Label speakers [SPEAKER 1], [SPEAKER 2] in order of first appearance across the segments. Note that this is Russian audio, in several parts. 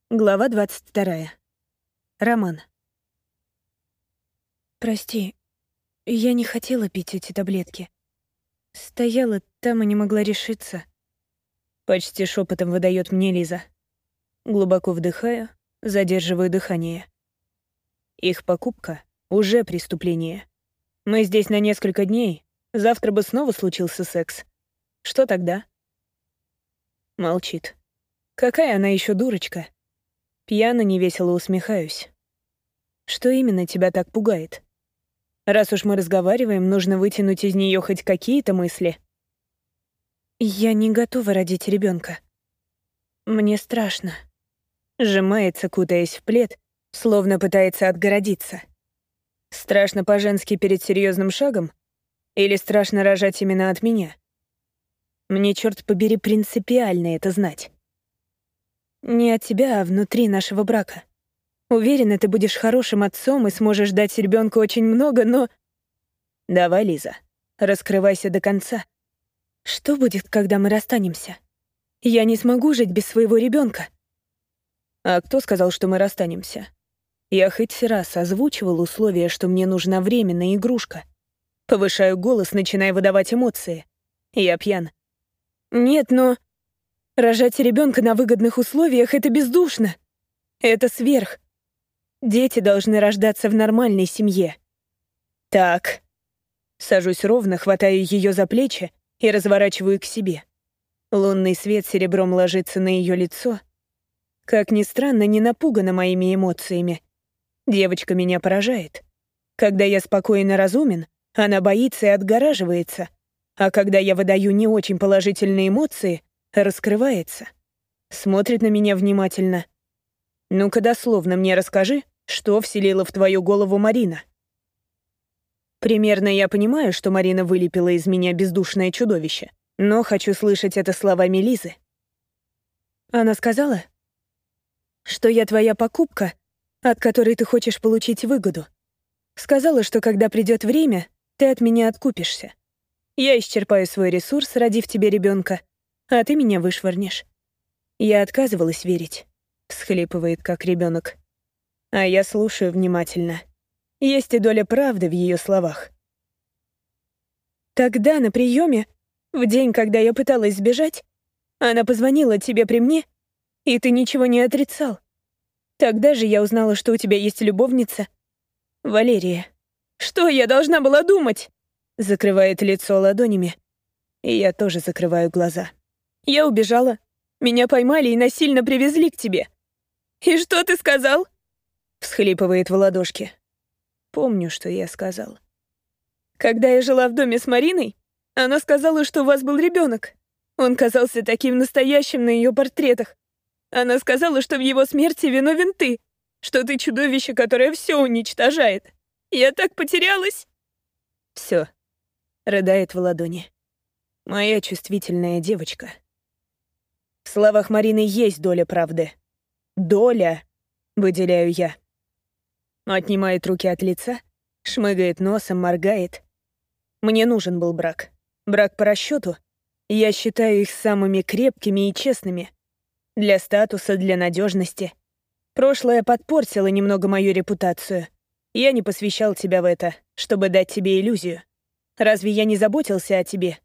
[SPEAKER 1] Глава 22. Роман. «Прости, я не хотела пить эти таблетки. Стояла там и не могла решиться». Почти шепотом выдает мне Лиза. Глубоко вдыхаю, задерживаю дыхание. Их покупка — уже преступление. Мы здесь на несколько дней, завтра бы снова случился секс. Что тогда? Молчит. Какая она еще дурочка. Пьяно невесело усмехаюсь. Что именно тебя так пугает? Раз уж мы разговариваем, нужно вытянуть из нее хоть какие-то мысли. Я не готова родить ребенка. Мне страшно. Сжимается, кутаясь в плед, словно пытается отгородиться. Страшно по-женски перед серьезным шагом? Или страшно рожать именно от меня? Мне, черт побери, принципиально это знать. Не от тебя, а внутри нашего брака. Уверена, ты будешь хорошим отцом и сможешь дать ребенку очень много, но... Давай, Лиза, раскрывайся до конца. Что будет, когда мы расстанемся? Я не смогу жить без своего ребенка. А кто сказал, что мы расстанемся? Я хоть раз озвучивал условие, что мне нужна временная игрушка. Повышаю голос, начиная выдавать эмоции. Я пьян. Нет, но... Рожать ребенка на выгодных условиях — это бездушно. Это сверх. Дети должны рождаться в нормальной семье. Так. Сажусь ровно, хватаю ее за плечи и разворачиваю к себе. Лунный свет серебром ложится на ее лицо. Как ни странно, не напугана моими эмоциями. Девочка меня поражает. Когда я спокоен и разумен, она боится и отгораживается. А когда я выдаю не очень положительные эмоции, раскрывается. Смотрит на меня внимательно. Ну-ка дословно мне расскажи, что вселила в твою голову Марина. Примерно я понимаю, что Марина вылепила из меня бездушное чудовище, но хочу слышать это словами Лизы. Она сказала, что я твоя покупка, от которой ты хочешь получить выгоду. Сказала, что когда придет время, ты от меня откупишься. Я исчерпаю свой ресурс, родив тебе ребенка, а ты меня вышвырнешь. Я отказывалась верить. Всхлипывает, как ребенок. А я слушаю внимательно. Есть и доля правды в ее словах. Тогда на приеме, в день, когда я пыталась сбежать, она позвонила тебе при мне, и ты ничего не отрицал. Тогда же я узнала, что у тебя есть любовница. Валерия. Что я должна была думать? Закрывает лицо ладонями. И я тоже закрываю глаза. Я убежала. Меня поймали и насильно привезли к тебе. «И что ты сказал?» Всхлипывает в ладошки. Помню, что я сказал. Когда я жила в доме с Мариной, она сказала, что у вас был ребенок. Он казался таким настоящим на ее портретах. Она сказала, что в его смерти виновен ты, что ты чудовище, которое все уничтожает. Я так потерялась. Все. Рыдает в ладони. Моя чувствительная девочка. В словах Марины есть доля правды. Доля, выделяю я. Отнимает руки от лица, шмыгает носом, моргает. Мне нужен был брак. Брак по расчету. Я считаю их самыми крепкими и честными. Для статуса, для надежности. Прошлое подпортило немного мою репутацию. Я не посвящал тебя в это, чтобы дать тебе иллюзию. Разве я не заботился о тебе?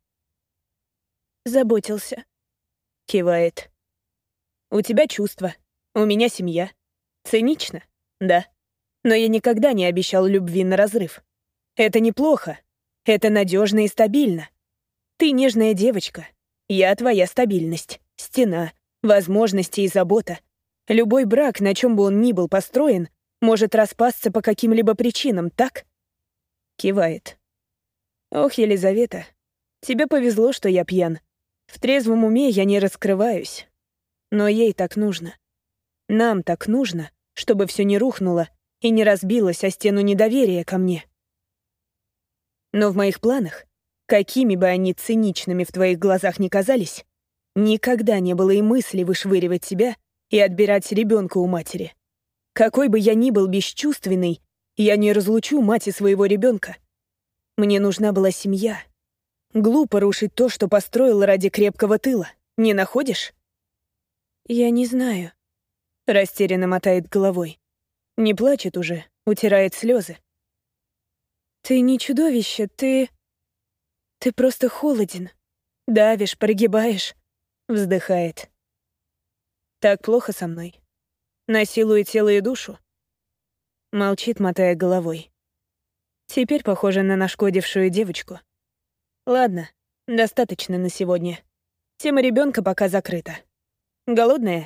[SPEAKER 1] Заботился. Кивает. У тебя чувства. У меня семья. Цинично, да. Но я никогда не обещал любви на разрыв. Это неплохо. Это надежно и стабильно. Ты нежная девочка. Я твоя стабильность. Стена, возможности и забота. Любой брак, на чем бы он ни был построен, может распасться по каким-либо причинам, так? Кивает. Ох, Елизавета, тебе повезло, что я пьян. В трезвом уме я не раскрываюсь. Но ей так нужно. Нам так нужно, чтобы все не рухнуло и не разбилось о стену недоверия ко мне. Но в моих планах, какими бы они циничными в твоих глазах ни казались, никогда не было и мысли вышвыривать тебя и отбирать ребенка у матери. Какой бы я ни был бесчувственный, я не разлучу мать и своего ребенка. Мне нужна была семья. Глупо рушить то, что построил ради крепкого тыла. Не находишь? Я не знаю. Растерянно мотает головой. Не плачет уже, утирает слезы. «Ты не чудовище, ты просто холоден. Давишь, прогибаешь», — вздыхает. «Так плохо со мной. Насилует тело и душу». Молчит, мотая головой. Теперь похожа на нашкодившую девочку. Ладно, достаточно на сегодня. Тема ребенка пока закрыта. Голодная?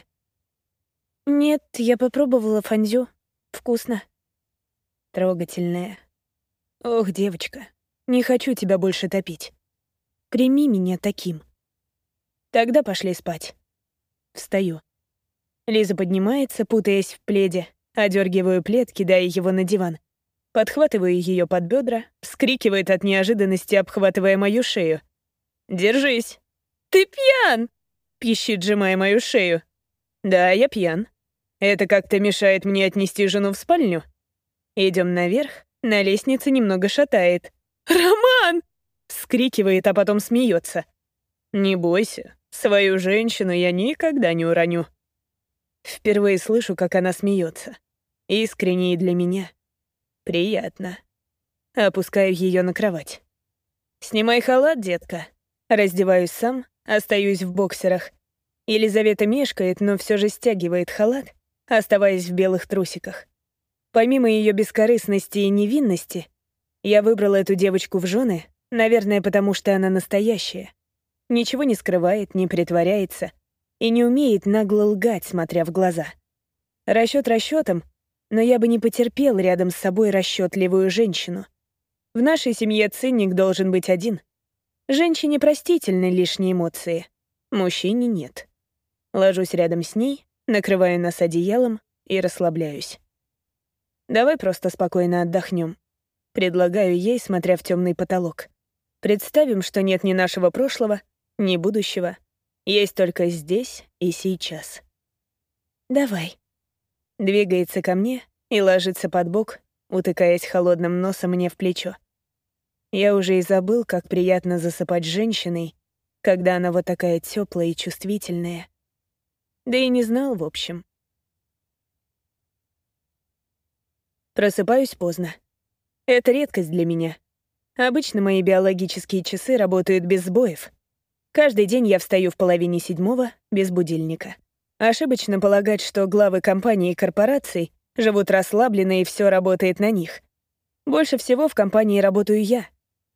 [SPEAKER 1] Нет, я попробовала фондю. Вкусно. Трогательная. Ох, девочка, не хочу тебя больше топить. Прими меня таким. Тогда пошли спать. Встаю. Лиза поднимается, путаясь в пледе. Одергиваю плед, кидая его на диван. Подхватываю ее под бедра, вскрикивает от неожиданности, обхватывая мою шею. «Держись!» «Ты пьян!» — пищит, сжимая мою шею. «Да, я пьян. Это как-то мешает мне отнести жену в спальню?» Идем наверх, на лестнице немного шатает. «Роман!» — вскрикивает, а потом смеется. «Не бойся, свою женщину я никогда не уроню». Впервые слышу, как она смеется. Искренне и для меня. Приятно. Опускаю ее на кровать. «Снимай халат, детка». Раздеваюсь сам, остаюсь в боксерах. Елизавета мешкает, но все же стягивает халат, оставаясь в белых трусиках. Помимо ее бескорыстности и невинности, я выбрала эту девочку в жены, наверное, потому что она настоящая. Ничего не скрывает, не притворяется и не умеет нагло лгать, смотря в глаза. Расчет расчетом, но я бы не потерпел рядом с собой расчетливую женщину. В нашей семье ценник должен быть один. Женщине простительны лишние эмоции, мужчине нет. Ложусь рядом с ней, накрываю нас одеялом и расслабляюсь. «Давай просто спокойно отдохнем», — предлагаю ей, смотря в темный потолок. «Представим, что нет ни нашего прошлого, ни будущего. Есть только здесь и сейчас». «Давай». Двигается ко мне и ложится под бок, утыкаясь холодным носом мне в плечо. Я уже и забыл, как приятно засыпать с женщиной, когда она вот такая теплая и чувствительная. Да и не знал, в общем. Просыпаюсь поздно. Это редкость для меня. Обычно мои биологические часы работают без сбоев. Каждый день я встаю в 6:30 без будильника. Ошибочно полагать, что главы компаний и корпораций живут расслабленно и все работает на них. Больше всего в компании работаю я.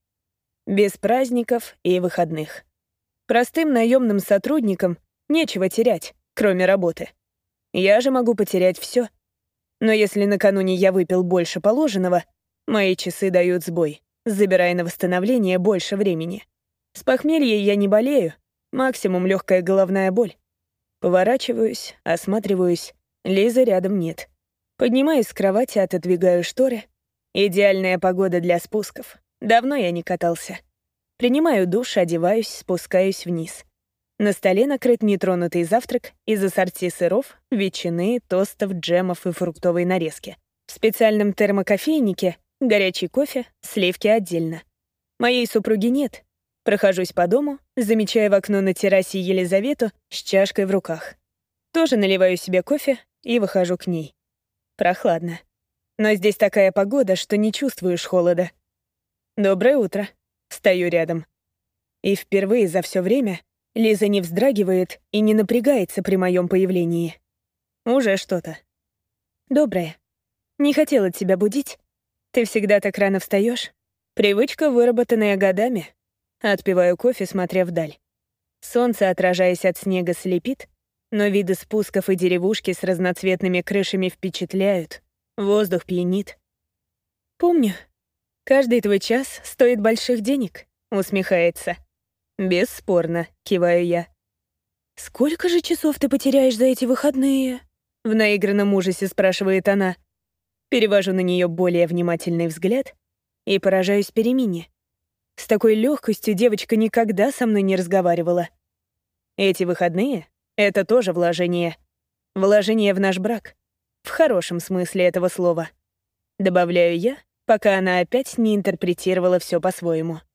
[SPEAKER 1] Без праздников и выходных. Простым наемным сотрудникам нечего терять, кроме работы. Я же могу потерять все. Но если накануне я выпил больше положенного, мои часы дают сбой, забирая на восстановление больше времени. С похмелья я не болею, максимум легкая головная боль. Поворачиваюсь, осматриваюсь, Лизы рядом нет. Поднимаюсь с кровати, отодвигаю шторы. Идеальная погода для спусков. Давно я не катался. Принимаю душ, одеваюсь, спускаюсь вниз. На столе накрыт нетронутый завтрак из ассорти сыров, ветчины, тостов, джемов и фруктовой нарезки. В специальном термокофейнике горячий кофе, сливки отдельно. Моей супруги нет. Прохожусь по дому, замечая в окно на террасе Елизавету с чашкой в руках. Тоже наливаю себе кофе и выхожу к ней. Прохладно. Но здесь такая погода, что не чувствуешь холода. «Доброе утро». Стою рядом. И впервые за все время Лиза не вздрагивает и не напрягается при моем появлении. Уже что-то. «Доброе. Не хотела тебя будить. Ты всегда так рано встаешь. Привычка, выработанная годами». Отпиваю кофе, смотря вдаль. Солнце, отражаясь от снега, слепит, но виды спусков и деревушки с разноцветными крышами впечатляют. Воздух пьянит. «Помню. Каждый твой час стоит больших денег», — усмехается. «Бесспорно», — киваю я. «Сколько же часов ты потеряешь за эти выходные?» — в наигранном ужасе спрашивает она. Перевожу на нее более внимательный взгляд и поражаюсь перемене. С такой легкостью девочка никогда со мной не разговаривала. Эти выходные — это тоже вложение. Вложение в наш брак. В хорошем смысле этого слова. Добавляю я, пока она опять не интерпретировала все по-своему.